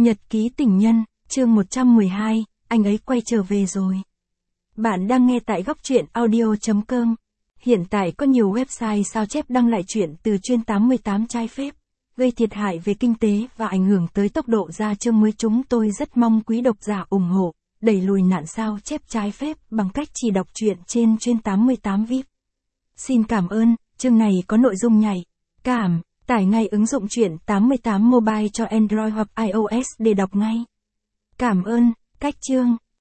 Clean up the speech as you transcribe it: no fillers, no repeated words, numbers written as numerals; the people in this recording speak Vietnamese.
Nhật ký tình nhân, chương 112, anh ấy quay trở về rồi. Bạn đang nghe tại góc truyện audio.com. Hiện tại có nhiều website sao chép đăng lại truyện từ chuyên 88 trái phép, gây thiệt hại về kinh tế và ảnh hưởng tới tốc độ ra chương mới. Chúng tôi rất mong quý độc giả ủng hộ, đẩy lùi nạn sao chép trái phép bằng cách chỉ đọc truyện trên chuyên 88 VIP. Xin cảm ơn, chương này có nội dung nhạy cảm. Tải ngay ứng dụng truyện 88 mobile cho Android hoặc iOS để đọc ngay. Cảm ơn. Cách chương.